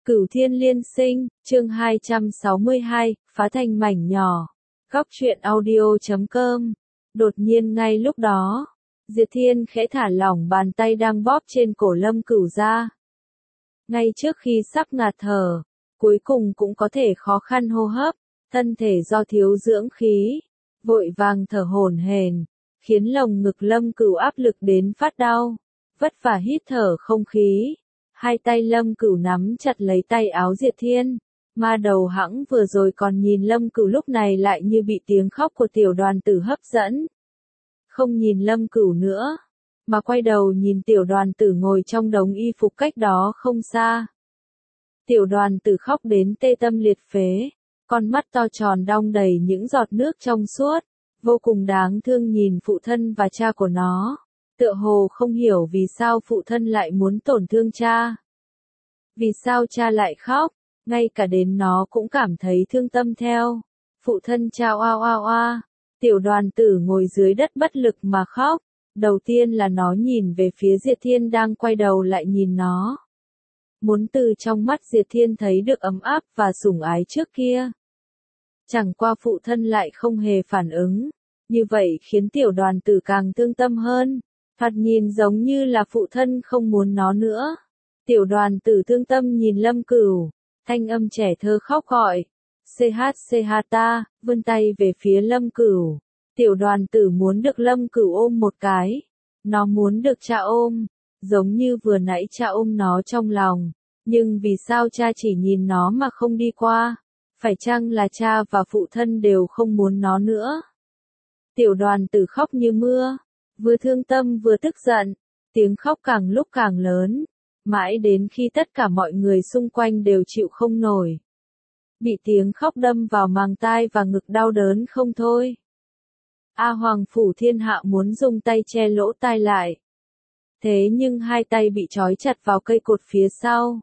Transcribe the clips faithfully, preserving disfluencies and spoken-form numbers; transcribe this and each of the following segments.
Cửu Thiên Liên Sinh, chương hai trăm sáu mươi hai, phá thành mảnh nhỏ. Góc truyện audio chấm com. Đột nhiên ngay lúc đó, Diệp Thiên khẽ thả lỏng bàn tay đang bóp trên cổ Lâm Cửu ra. Ngay trước khi sắp ngạt thở, cuối cùng cũng có thể khó khăn hô hấp, thân thể do thiếu dưỡng khí, vội vàng thở hổn hển, khiến lồng ngực Lâm Cửu áp lực đến phát đau, vất vả hít thở không khí. Hai tay Lâm Cửu nắm chặt lấy tay áo Diệp Thiên, mà đầu hãng vừa rồi còn nhìn Lâm Cửu lúc này lại như bị tiếng khóc của tiểu đoàn tử hấp dẫn. Không nhìn Lâm Cửu nữa, mà quay đầu nhìn tiểu đoàn tử ngồi trong đống y phục cách đó không xa. Tiểu đoàn tử khóc đến tê tâm liệt phế, con mắt to tròn đong đầy những giọt nước trong suốt, vô cùng đáng thương nhìn phụ thân và cha của nó. Tựa hồ không hiểu vì sao phụ thân lại muốn tổn thương cha. Vì sao cha lại khóc, ngay cả đến nó cũng cảm thấy thương tâm theo. Phụ thân cha oa oa oa, tiểu đoàn tử ngồi dưới đất bất lực mà khóc. Đầu tiên là nó nhìn về phía Diệp Thiên đang quay đầu lại nhìn nó. Muốn từ trong mắt Diệp Thiên thấy được ấm áp và sủng ái trước kia. Chẳng qua phụ thân lại không hề phản ứng. Như vậy khiến tiểu đoàn tử càng thương tâm hơn. Thoạt nhìn giống như là phụ thân không muốn nó nữa. Tiểu đoàn tử thương tâm nhìn Lâm Cửu, thanh âm trẻ thơ khóc gọi. xê hát xê hát ta, vươn tay về phía Lâm Cửu. Tiểu đoàn tử muốn được Lâm Cửu ôm một cái. Nó muốn được cha ôm, giống như vừa nãy cha ôm nó trong lòng. Nhưng vì sao cha chỉ nhìn nó mà không đi qua? Phải chăng là cha và phụ thân đều không muốn nó nữa? Tiểu đoàn tử khóc như mưa. Vừa thương tâm vừa tức giận, tiếng khóc càng lúc càng lớn, mãi đến khi tất cả mọi người xung quanh đều chịu không nổi. Bị tiếng khóc đâm vào màng tai và ngực đau đớn không thôi. A Hoàng Phủ Thiên Hạ muốn dùng tay che lỗ tai lại. Thế nhưng hai tay bị trói chặt vào cây cột phía sau.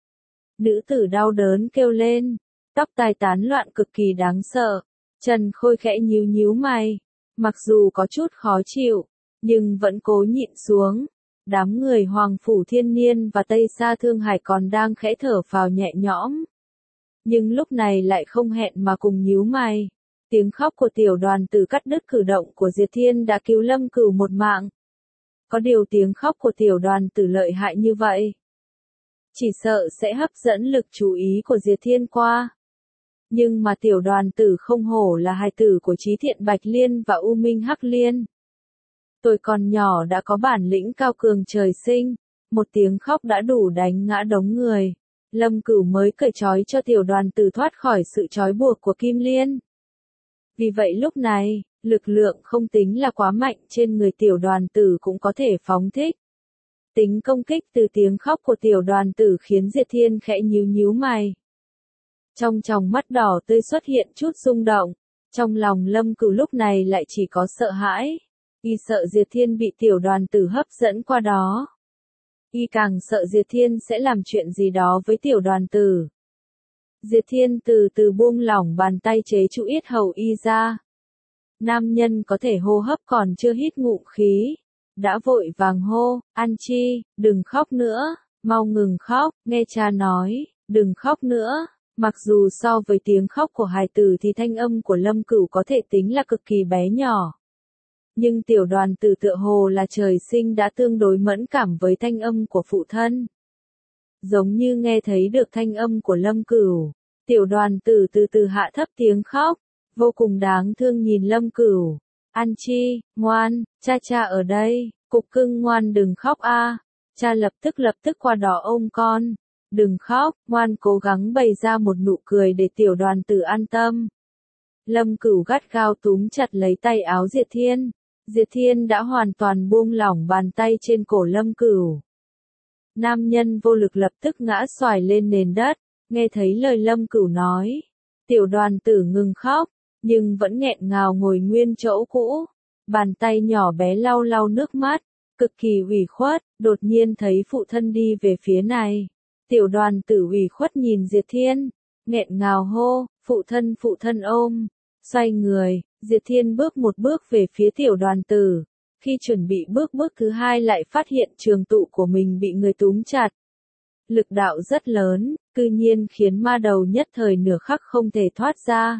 Nữ tử đau đớn kêu lên, tóc tai tán loạn cực kỳ đáng sợ. Trần Khôi khẽ nhíu nhíu mày, mặc dù có chút khó chịu, nhưng vẫn cố nhịn xuống. Đám người Hoàng Phủ Thiên Niên và Tây Sa Thương Hải còn đang khẽ thở phào nhẹ nhõm. Nhưng lúc này lại không hẹn mà cùng nhíu mày. Tiếng khóc của tiểu đoàn tử cắt đứt cử động của Diệp Thiên đã cứu Lâm Cửu một mạng. Có điều tiếng khóc của tiểu đoàn tử lợi hại như vậy, chỉ sợ sẽ hấp dẫn lực chú ý của Diệp Thiên qua. Nhưng mà tiểu đoàn tử không hổ là hài tử của Chí Thiện Bạch Liên và U Minh Hắc Liên. Tôi còn nhỏ đã có bản lĩnh cao cường trời sinh, một tiếng khóc đã đủ đánh ngã đống người. Lâm Cửu mới cởi trói cho tiểu đoàn tử thoát khỏi sự trói buộc của Kim Liên. Vì vậy lúc này, lực lượng không tính là quá mạnh trên người tiểu đoàn tử cũng có thể phóng thích. Tính công kích từ tiếng khóc của tiểu đoàn tử khiến Diệp Thiên khẽ nhíu nhíu mày. Trong tròng mắt đỏ tươi xuất hiện chút rung động, trong lòng Lâm Cửu lúc này lại chỉ có sợ hãi. Y sợ Diệp Thiên bị tiểu đoàn tử hấp dẫn qua đó. Y càng sợ Diệp Thiên sẽ làm chuyện gì đó với tiểu đoàn tử. Diệp Thiên từ từ buông lỏng bàn tay chế trụ yết hầu Y ra. Nam nhân có thể hô hấp còn chưa hít ngụm khí, đã vội vàng hô, An Chi, đừng khóc nữa, mau ngừng khóc, nghe cha nói, đừng khóc nữa. Mặc dù so với tiếng khóc của hài tử thì thanh âm của Lâm Cửu có thể tính là cực kỳ bé nhỏ. Nhưng tiểu đoàn tử tựa hồ là trời sinh đã tương đối mẫn cảm với thanh âm của phụ thân. Giống như nghe thấy được thanh âm của Lâm Cửu, tiểu đoàn tử từ từ hạ thấp tiếng khóc, vô cùng đáng thương nhìn Lâm Cửu. An Chi, ngoan, cha cha ở đây, cục cưng ngoan đừng khóc a. Cha lập tức lập tức qua đó ôm con. Đừng khóc, ngoan cố gắng bày ra một nụ cười để tiểu đoàn tử an tâm. Lâm Cửu gắt gao túm chặt lấy tay áo Diệp Thiên. Diệp Thiên đã hoàn toàn buông lỏng bàn tay trên cổ Lâm Cửu. Nam nhân vô lực lập tức ngã xoài lên nền đất, nghe thấy lời Lâm Cửu nói. Tiểu đoàn tử ngừng khóc, nhưng vẫn nghẹn ngào ngồi nguyên chỗ cũ. Bàn tay nhỏ bé lau lau nước mắt, cực kỳ ủy khuất, đột nhiên thấy phụ thân đi về phía này. Tiểu đoàn tử ủy khuất nhìn Diệp Thiên, nghẹn ngào hô, phụ thân phụ thân ôm. Xoay người, Diệp Thiên bước một bước về phía tiểu đoàn tử. Khi chuẩn bị bước bước thứ hai lại phát hiện trường tụ của mình bị người túm chặt. Lực đạo rất lớn, cư nhiên khiến ma đầu nhất thời nửa khắc không thể thoát ra.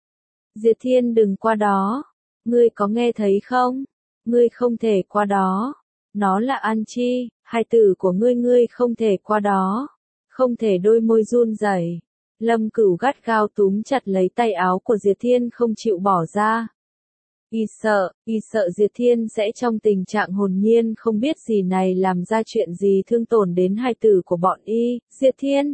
Diệt Thiên đừng qua đó, ngươi có nghe thấy không? Ngươi không thể qua đó, nó là An Chi, hài tử của ngươi ngươi không thể qua đó, không thể. Đôi môi run rẩy. Lâm Cửu gắt gao túm chặt lấy tay áo của Diệt Thiên không chịu bỏ ra. Y sợ, y sợ Diệt Thiên sẽ trong tình trạng hồn nhiên không biết gì này làm ra chuyện gì thương tổn đến hài tử của bọn y. Diệt Thiên,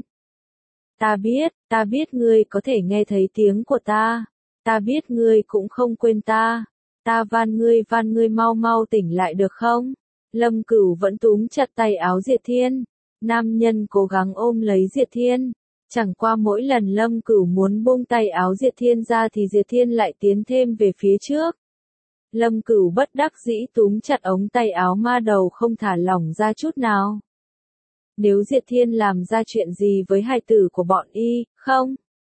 ta biết, ta biết ngươi có thể nghe thấy tiếng của ta, ta biết ngươi cũng không quên ta, ta van ngươi van ngươi mau mau tỉnh lại được không? Lâm Cửu vẫn túm chặt tay áo Diệt Thiên, nam nhân cố gắng ôm lấy Diệt Thiên. Chẳng qua mỗi lần Lâm Cửu muốn buông tay áo Diệt Thiên ra thì Diệt Thiên lại tiến thêm về phía trước. Lâm Cửu bất đắc dĩ túm chặt ống tay áo ma đầu không thả lỏng ra chút nào. Nếu Diệt Thiên làm ra chuyện gì với hài tử của bọn y, không?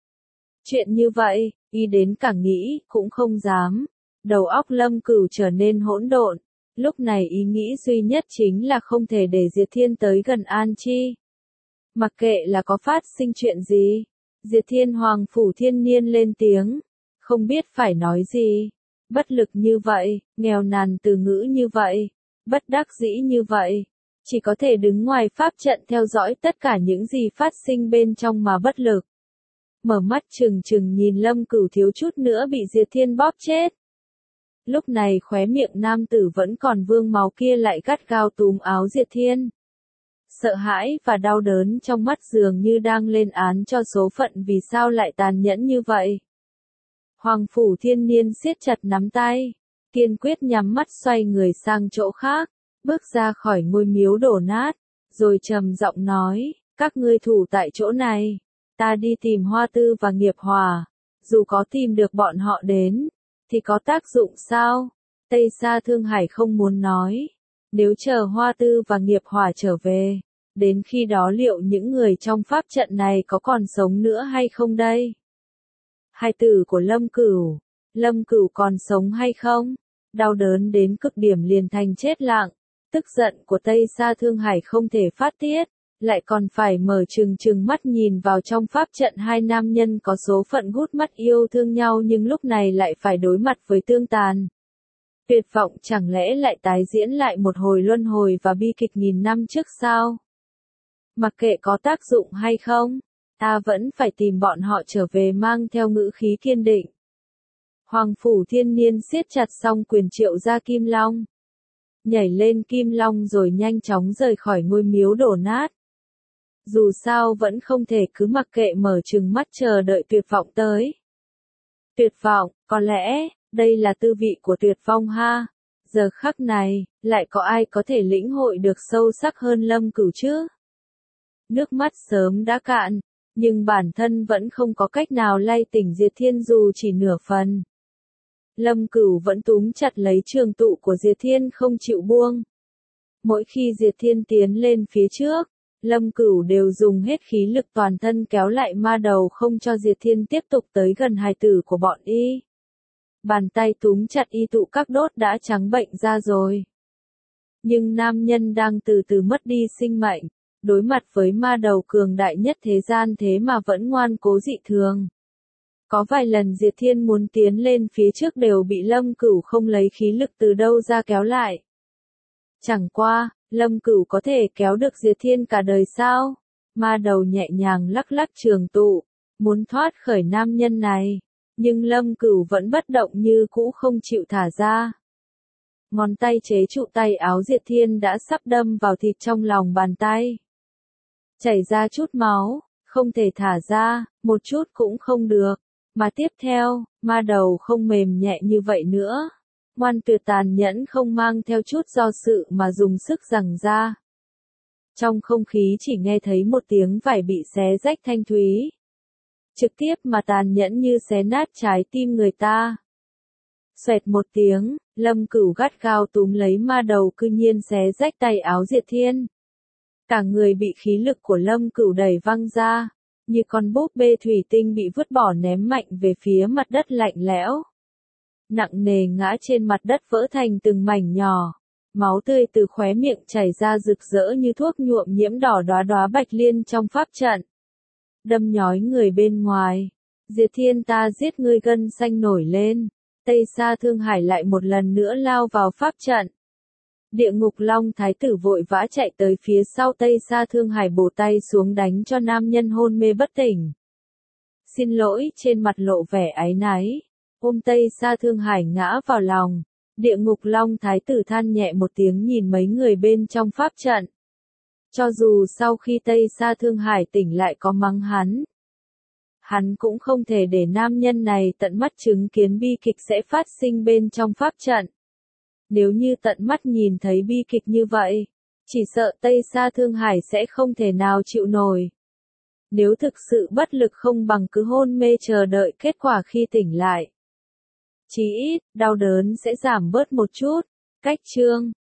Chuyện như vậy, y đến cả nghĩ, cũng không dám. Đầu óc Lâm Cửu trở nên hỗn độn. Lúc này ý nghĩ duy nhất chính là không thể để Diệt Thiên tới gần An Chi. Mặc kệ là có phát sinh chuyện gì, Diệt Thiên Hoàng Phủ Thiên Niên lên tiếng, không biết phải nói gì, bất lực như vậy, nghèo nàn từ ngữ như vậy, bất đắc dĩ như vậy, chỉ có thể đứng ngoài pháp trận theo dõi tất cả những gì phát sinh bên trong mà bất lực. Mở mắt trừng trừng nhìn Lâm Cửu thiếu chút nữa bị Diệt Thiên bóp chết. Lúc này khóe miệng nam tử vẫn còn vương máu kia lại gắt gao túm áo Diệt Thiên. Sợ hãi và đau đớn trong mắt dường như đang lên án cho số phận vì sao lại tàn nhẫn như vậy. Hoàng Phủ Thiên Niên siết chặt nắm tay, kiên quyết nhắm mắt xoay người sang chỗ khác, bước ra khỏi ngôi miếu đổ nát, rồi trầm giọng nói, các ngươi thủ tại chỗ này, ta đi tìm Hoa Tư và Nghiệp Hòa, dù có tìm được bọn họ đến, thì có tác dụng sao? Tây Sa Thương Hải không muốn nói. Nếu chờ Hoa Tư và Nghiệp Hòa trở về, đến khi đó liệu những người trong pháp trận này có còn sống nữa hay không đây? Hài tử của Lâm Cửu, Lâm Cửu còn sống hay không? Đau đớn đến cực điểm liền thành chết lặng, tức giận của Tây Sa Thương Hải không thể phát tiết, lại còn phải mở trừng trừng mắt nhìn vào trong pháp trận hai nam nhân có số phận gút mắt yêu thương nhau nhưng lúc này lại phải đối mặt với tương tàn. Tuyệt vọng chẳng lẽ lại tái diễn lại một hồi luân hồi và bi kịch nghìn năm trước sao? Mặc kệ có tác dụng hay không, ta vẫn phải tìm bọn họ trở về mang theo ngữ khí kiên định. Hoàng Phủ Thiên Niên siết chặt song quyền triệu ra Kim Long. Nhảy lên Kim Long rồi nhanh chóng rời khỏi ngôi miếu đổ nát. Dù sao vẫn không thể cứ mặc kệ mở trừng mắt chờ đợi tuyệt vọng tới. Tuyệt vọng, có lẽ, đây là tư vị của tuyệt vong ha. Giờ khắc này, lại có ai có thể lĩnh hội được sâu sắc hơn Lâm Cửu chứ? Nước mắt sớm đã cạn, nhưng bản thân vẫn không có cách nào lay tỉnh Diệt Thiên dù chỉ nửa phần. Lâm Cửu vẫn túm chặt lấy trường tụ của Diệt Thiên không chịu buông. Mỗi khi Diệt Thiên tiến lên phía trước, Lâm Cửu đều dùng hết khí lực toàn thân kéo lại ma đầu không cho Diệt Thiên tiếp tục tới gần hài tử của bọn y. Bàn tay túm chặt y tụ các đốt đã trắng bệnh ra rồi. Nhưng nam nhân đang từ từ mất đi sinh mệnh, đối mặt với ma đầu cường đại nhất thế gian thế mà vẫn ngoan cố dị thường. Có vài lần Diệt Thiên muốn tiến lên phía trước đều bị Lâm Cửu không lấy khí lực từ đâu ra kéo lại. Chẳng qua, Lâm Cửu có thể kéo được Diệt Thiên cả đời sao? Ma đầu nhẹ nhàng lắc lắc trường tụ, muốn thoát khỏi nam nhân này, nhưng Lâm Cửu vẫn bất động như cũ không chịu thả ra. Ngón tay chế trụ tay áo Diệt Thiên đã sắp đâm vào thịt trong lòng bàn tay. Chảy ra chút máu, không thể thả ra, một chút cũng không được. Mà tiếp theo, ma đầu không mềm nhẹ như vậy nữa. Ngoan tuyệt tàn nhẫn không mang theo chút do sự mà dùng sức giằng ra. Trong không khí chỉ nghe thấy một tiếng vải bị xé rách thanh thúy. Trực tiếp mà tàn nhẫn như xé nát trái tim người ta. Xoẹt một tiếng, Lâm Cửu gắt gao túm lấy ma đầu cư nhiên xé rách tay áo Diệt Thiên. Cả người bị khí lực của Lâm Cửu đẩy văng ra, như con búp bê thủy tinh bị vứt bỏ ném mạnh về phía mặt đất lạnh lẽo. Nặng nề ngã trên mặt đất vỡ thành từng mảnh nhỏ, máu tươi từ khóe miệng chảy ra rực rỡ như thuốc nhuộm nhiễm đỏ đóa đóa bạch liên trong pháp trận. đâm nhói người bên ngoài. Diệt Thiên ta giết ngươi gân xanh nổi lên. Tây Sa Thương Hải lại một lần nữa lao vào pháp trận. Địa Ngục Long Thái tử vội vã chạy tới phía sau Tây Sa Thương Hải bổ tay xuống đánh cho nam nhân hôn mê bất tỉnh. Xin lỗi, trên mặt lộ vẻ áy náy. Ôm Tây Sa Thương Hải ngã vào lòng. Địa Ngục Long Thái tử than nhẹ một tiếng nhìn mấy người bên trong pháp trận. Cho dù sau khi Tây Sa Thương Hải tỉnh lại có mắng hắn, hắn cũng không thể để nam nhân này tận mắt chứng kiến bi kịch sẽ phát sinh bên trong pháp trận. Nếu như tận mắt nhìn thấy bi kịch như vậy, chỉ sợ Tây Sa Thương Hải sẽ không thể nào chịu nổi. Nếu thực sự bất lực không bằng cứ hôn mê chờ đợi kết quả khi tỉnh lại. Chí ít, đau đớn sẽ giảm bớt một chút. Cách chương